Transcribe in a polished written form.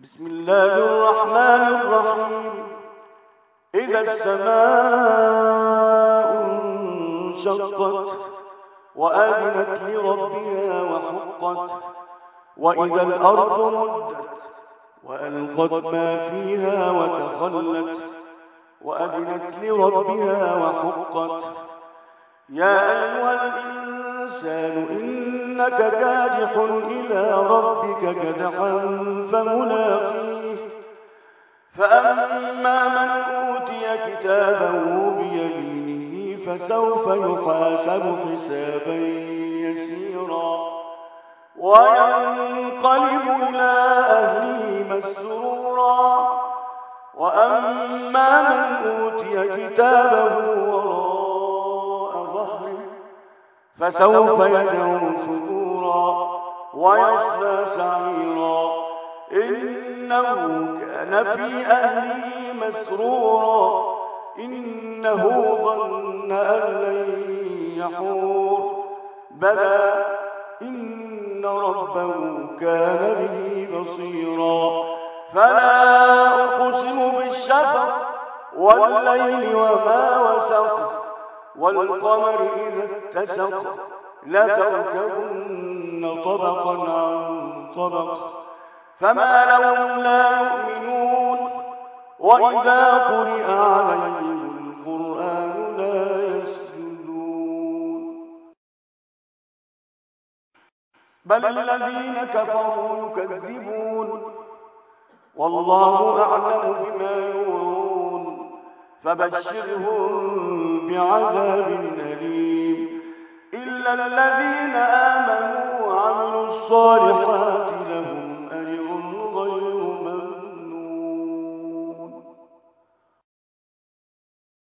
بسم الله الرحمن الرحيم. إذا السماء انشقت وأذنت لربها وحقت، وإذا الأرض مدت وألقت ما فيها وتخلت وأذنت لربها وحقت. يا أيها الإنسان إنك كادح إلى ربك كدحا فملاقيه. فأما من أوتي كتابه بيمينه فسوف يحاسب حسابا يسيرا وينقلب إلى أهله مسرورا. وأما من أوتي كتابه وراء ظهره فسوف يدعو ثبورا ويصلى سعيرا إنه كان في أهله مسرورا إنه ظن أن لن يحور بلى إن ربه كان به بصيرا. فلا أقسم بالشفق والليل وما وسق والقمر إذا اتسق لتركبن طبقا عن طبق فما لهم لا يؤمنون وإذا قرئ عليهم القرآن لا يسجدون بل الذين كفروا يكذبون والله أعلم بما يوعون فبشرهم بعذاب أليم إلا الذين آمنوا وعملوا الصالحات